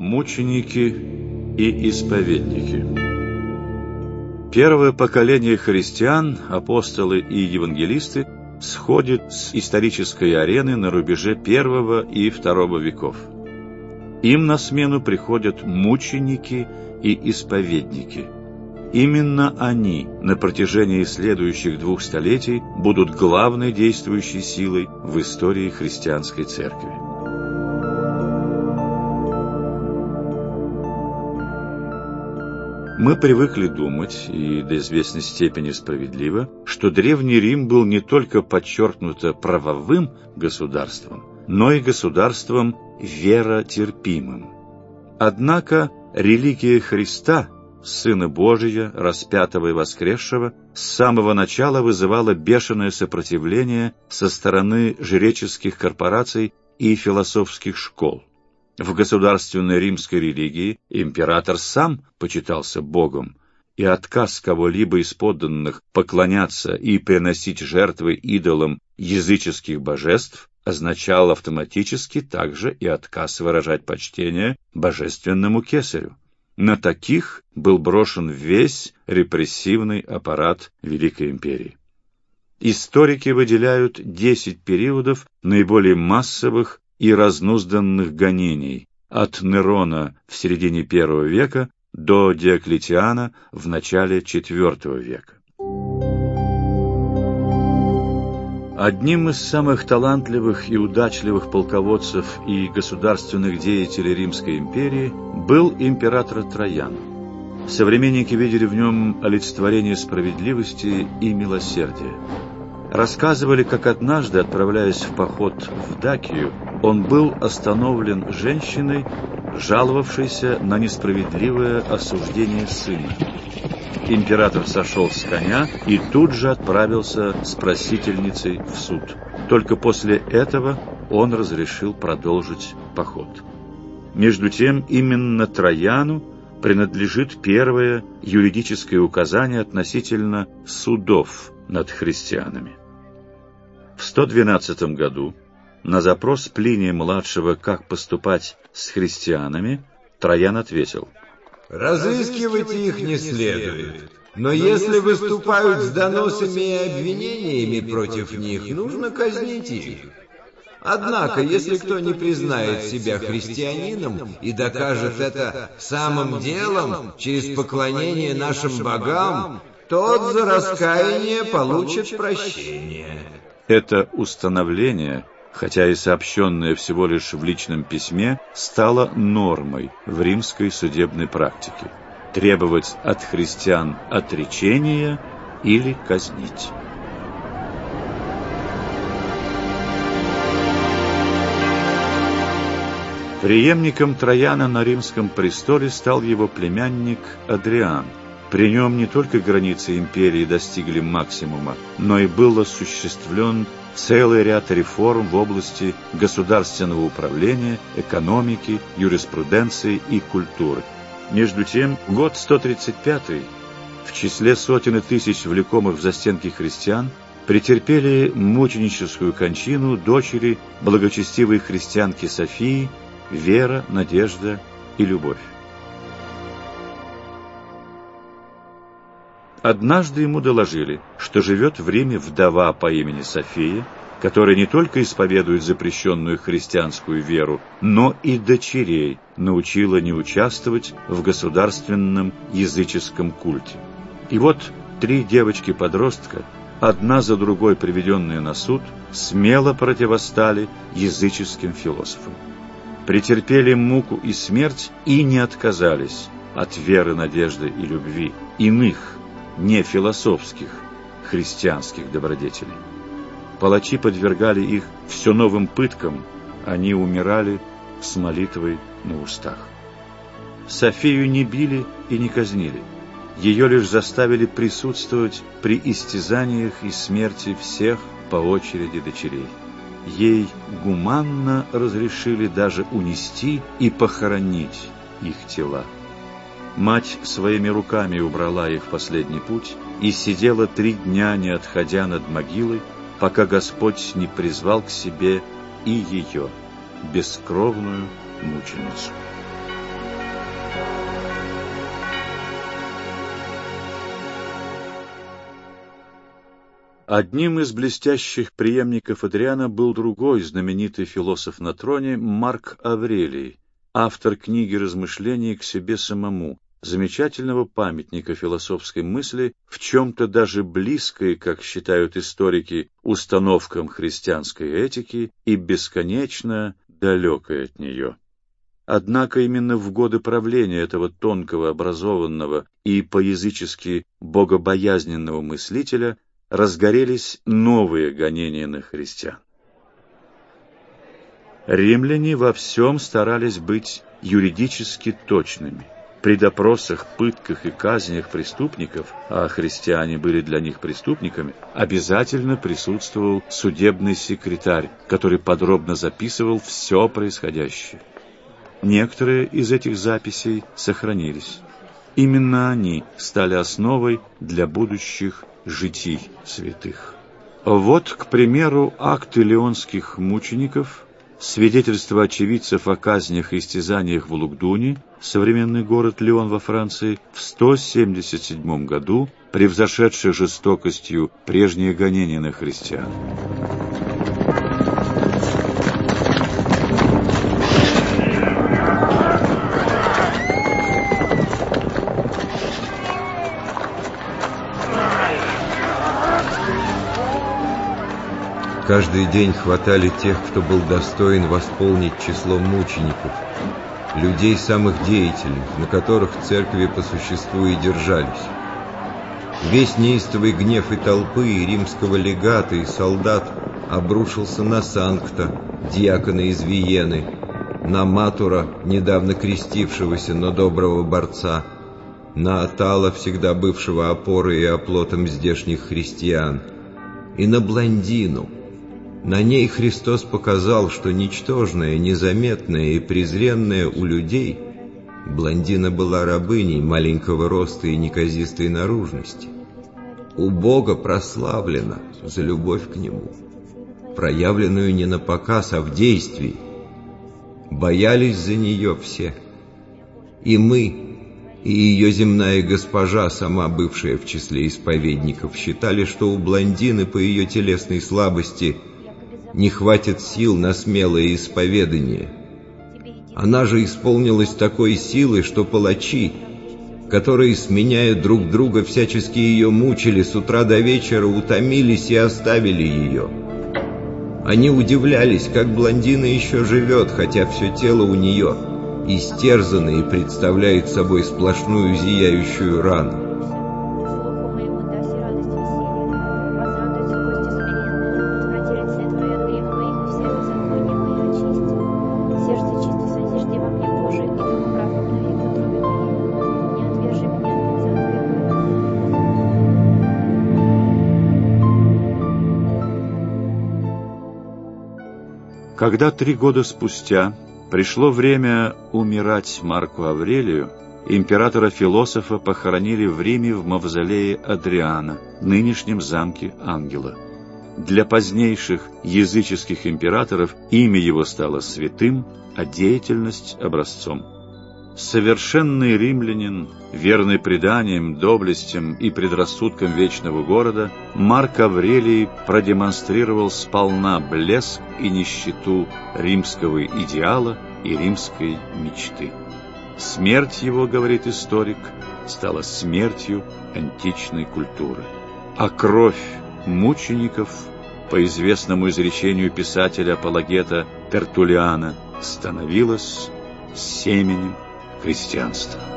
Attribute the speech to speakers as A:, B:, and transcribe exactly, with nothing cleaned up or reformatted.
A: Мученики и исповедники. Первое поколение христиан, апостолы и евангелисты, сходит с исторической арены на рубеже первого и второго веков. Им на смену приходят мученики и исповедники. Именно они на протяжении следующих двух столетий будут главной действующей силой в истории христианской церкви. Мы привыкли думать, и до известной степени справедливо, что Древний Рим был не только подчеркнуто правовым государством, но и государством веротерпимым. Однако религия Христа, Сына Божия, распятого и воскресшего, с самого начала вызывала бешеное сопротивление со стороны жреческих корпораций и философских школ. В государственной римской религии император сам почитался Богом, и отказ кого-либо из подданных поклоняться и приносить жертвы идолам языческих божеств означал автоматически также и отказ выражать почтение божественному кесарю. На таких был брошен весь репрессивный аппарат Великой империи. Историки выделяют десять периодов наиболее массовых и разнузданных гонений, от Нерона в середине первого века до Диоклетиана в начале четвертого века. Одним из самых талантливых и удачливых полководцев и государственных деятелей Римской империи был император Троян. Современники видели в нем олицетворение справедливости и милосердия. Рассказывали, как однажды, отправляясь в поход в Дакию, он был остановлен женщиной, жаловавшейся на несправедливое осуждение сына. Император сошел с коня и тут же отправился с просительницей в суд. Только после этого он разрешил продолжить поход. Между тем, именно Трояну принадлежит первое юридическое указание относительно судов над христианами. В сто двенадцатом году на запрос Плиния-младшего, как поступать с христианами, Троян ответил:
B: «Разыскивать их не следует, но если выступают с доносами и обвинениями против них, нужно казнить их. Однако, если кто не признает себя христианином и докажет это самым делом через поклонение нашим богам, тот за раскаяние получит прощение».
A: Это установление, хотя и сообщенное всего лишь в личном письме, стало нормой в римской судебной практике – требовать от христиан отречения или казнить. Преемником Трояна на римском престоле стал его племянник Адриан. При нем не только границы империи достигли максимума, но и был осуществлен целый ряд реформ в области государственного управления, экономики, юриспруденции и культуры. Между тем, год сто тридцать пятый, в числе сотен и тысяч влекомых в застенки христиан, претерпели мученическую кончину дочери благочестивой христианки Софии, вера, надежда и любовь. Однажды ему доложили, что живет в Риме вдова по имени София, которая не только исповедует запрещенную христианскую веру, но и дочерей научила не участвовать в государственном языческом культе. И вот три девочки-подростка, одна за другой приведенные на суд, смело противостали языческим философам. Претерпели муку и смерть и не отказались от веры, надежды и любви иных, не философских, христианских добродетелей. Палачи подвергали их все новым пыткам, они умирали с молитвой на устах. Софию не били и не казнили, ее лишь заставили присутствовать при истязаниях и смерти всех по очереди дочерей. Ей гуманно разрешили даже унести и похоронить их тела. Мать своими руками убрала их в последний путь и сидела три дня, не отходя над могилой, пока Господь не призвал к себе и ее, бескровную мученицу. Одним из блестящих преемников Адриана был другой знаменитый философ на троне Марк Аврелий, автор книги размышлений к себе самому, замечательного памятника философской мысли, в чем-то даже близкой, как считают историки, установкам христианской этики и бесконечно далекой от нее. Однако именно в годы правления этого тонкого, образованного и по-язычески богобоязненного мыслителя разгорелись новые гонения на христиан. Римляне во всем старались быть юридически точными. При допросах, пытках и казнях преступников, а христиане были для них преступниками, обязательно присутствовал судебный секретарь, который подробно записывал все происходящее. Некоторые из этих записей сохранились. Именно они стали основой для будущих житий святых. Вот, к примеру, акты леонских мучеников, свидетельства очевидцев о казнях и истязаниях в Лугдуне, современный город Лион во Франции, в сто семьдесят седьмом году, превзошедшие жестокостью прежние гонения на христиан.
B: Каждый день хватали тех, кто был достоин восполнить число мучеников, людей самых деятельных, на которых церкви по существу и держались. Весь неистовый гнев и толпы, и римского легата, и солдат обрушился на Санкта, диакона из Виены, на Матура, недавно крестившегося, но доброго борца, на Атала, всегда бывшего опорой и оплотом здешних христиан, и на Блондину. На ней Христос показал, что ничтожная, незаметная и презренная у людей, Блондина была рабыней маленького роста и неказистой наружности. У Бога прославлена за любовь к Нему, проявленную не на показ, а в действии. Боялись за нее все. И мы, и ее земная госпожа, сама бывшая в числе исповедников, считали, что у Блондины по ее телесной слабости не хватит сил на смелое исповедание. Она же исполнилась такой силой, что палачи, которые, сменяя друг друга, всячески ее мучили, с утра до вечера утомились и оставили ее. Они удивлялись, как Блондина еще живет, хотя все тело у нее истерзано и представляет собой сплошную зияющую рану.
A: Когда три года спустя пришло время умирать Марку Аврелию, императора-философа похоронили в Риме в мавзолее Адриана, нынешнем замке Ангела. Для позднейших языческих императоров имя его стало святым, а деятельность – образцом. Совершенный римлянин, верный преданиям, доблестям и предрассудкам вечного города, Марк Аврелий продемонстрировал сполна блеск и нищету римского идеала и римской мечты. Смерть его, говорит историк, стала смертью античной культуры. А кровь мучеников, по известному изречению писателя-апологета Тертуллиана, становилась семенем христианства.